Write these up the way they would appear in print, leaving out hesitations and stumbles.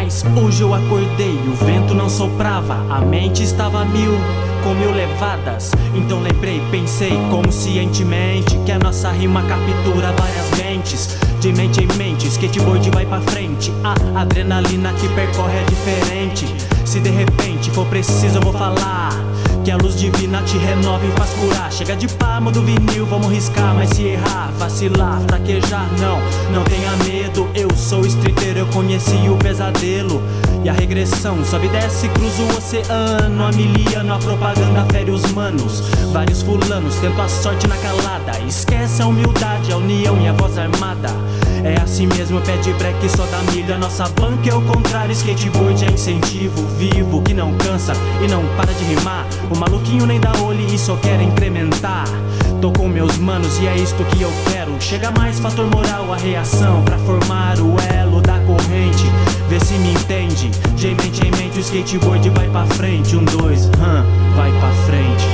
Mas hoje eu acordei, o vento não soprava, a mente estava a mil, com 1000 levadas. Então lembrei, pensei conscientemente que a nossa rima captura várias mentes. De mente em mente, skateboard vai pra frente. A adrenalina que percorre é diferente. Se de repente for preciso eu vou falar que a luz divina te renova e faz curar. Chega de pá, muda o vinil, vamos riscar. Mas se errar, vacilar, fraquejar, não tenha medo. Eu sou streeter, eu conheci o pesadelo e a regressão. Sobe e desce, cruza o oceano. A miliano, a propaganda fere os manos. Vários fulanos, tento a sorte na calada. Esquece a humildade, a união e a voz armada. É assim mesmo, pede break, só dá milha. Nossa banca é o contrário, skateboard é incentivo vivo que não cansa e não para de rimar. O maluquinho nem dá olho e só quer incrementar. Tô com meus manos e é isto que eu quero. Chega mais fator moral, a reação pra formar o elo da corrente. Vê se me entende, de mente em mente o skateboard vai pra frente. 1, 2, vai pra frente.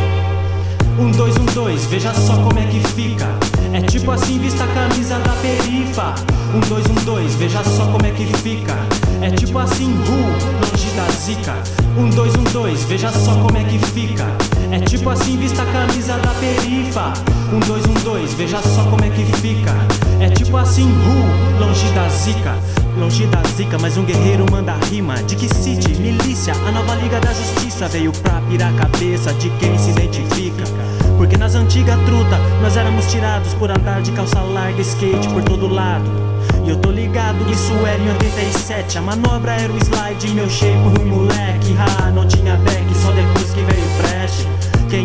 1, 2, 1, 2, veja só como é que fica. É tipo assim, vista a camisa da perifa. 1, 2, 1, 2, veja só como é que fica. É tipo assim, longe da zica. 1, 2, 1, 2, veja só como é que fica. É tipo assim, vista a camisa da perifa. 1, 2, 1, 2, veja só como é que fica. É tipo assim, longe da zica. Longe da zica, mas um guerreiro manda rima. De que city, milícia, a nova liga da justiça veio pra pirar a cabeça de quem se identifica. Porque nas antigas truta, nós éramos tirados por andar de calça larga, skate por todo lado. E eu tô ligado, isso era em 87. A manobra era o slide, meu shape ruim moleque. Não tinha back, só depois que veio o flash. Quem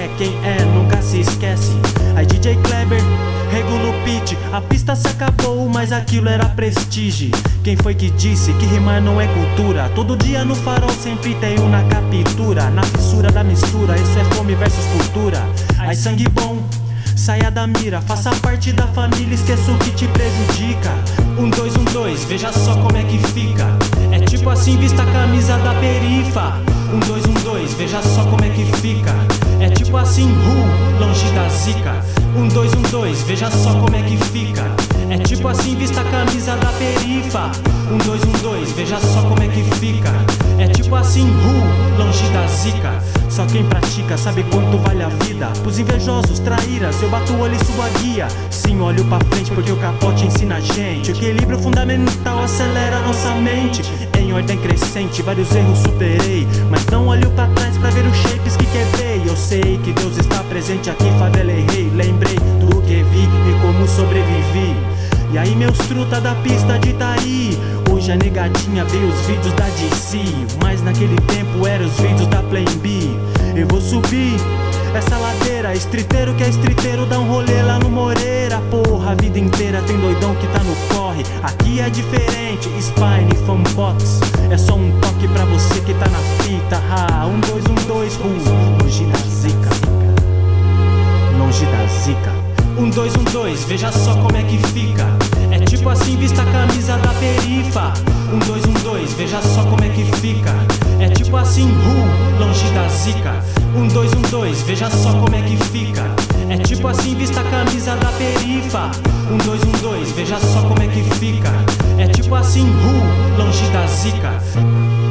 é, nunca se esquece. Aí DJ Kleber regula o pitch. A pista se acabou, mas aquilo era prestígio. Quem foi que disse que rimar não é cultura? Todo dia no farol sempre tem um na captura. Na fissura da mistura, isso é fome versus cultura. Aí sangue bom, saia da mira, faça parte da família, esqueça o que te prejudica. 1, 2, 1, 2, veja só como é que fica. É tipo assim, vista a camisa da perifa. 1, 2, 1, 2, veja só como é que fica. É tipo assim, longe da zica. 1, 2, 1, 2, veja só como é que fica. É tipo assim, vista a camisa da perifa. 1, 2, 1, 2, veja só como é que fica. É tipo assim, longe da zica. Só quem pratica sabe quanto vale a vida. Pros invejosos, traíras, eu bato o olho e subo a guia. Sim, olho pra frente porque o capote ensina a gente. O equilíbrio fundamental acelera nossa mente. Em ordem crescente, vários erros superei, mas não olho pra trás pra ver os shapes que quebrei. Eu sei que Deus está presente aqui, favela errei. Lembrei do que vi e como sobrevivi. E aí meus truta da pista de Itaí. Hoje a negadinha vê os vídeos da DC, mas naquele tempo eram os vídeos da Plan B. Eu vou subir essa ladeira, streeteiro que é streeteiro dá um rolê lá no Moreira. Porra, a vida inteira tem doidão que tá no corre. Aqui é diferente, Spine, Funbox. É só um toque pra você que tá na fita. 1, 2, 1, 2, longe da zica. Longe da zica. 1, 2, 1, 2, veja só como é que fica. É tipo assim, vista a camisa da perifa. 1, 2, 1, 2, veja só como é que fica. É tipo assim, longe da zica. 1, 2, 1, 2, veja só como é que fica. É tipo assim, vista a camisa da perifa. 1, 2, 1, 2, veja só como é que fica. É tipo assim, longe da zica.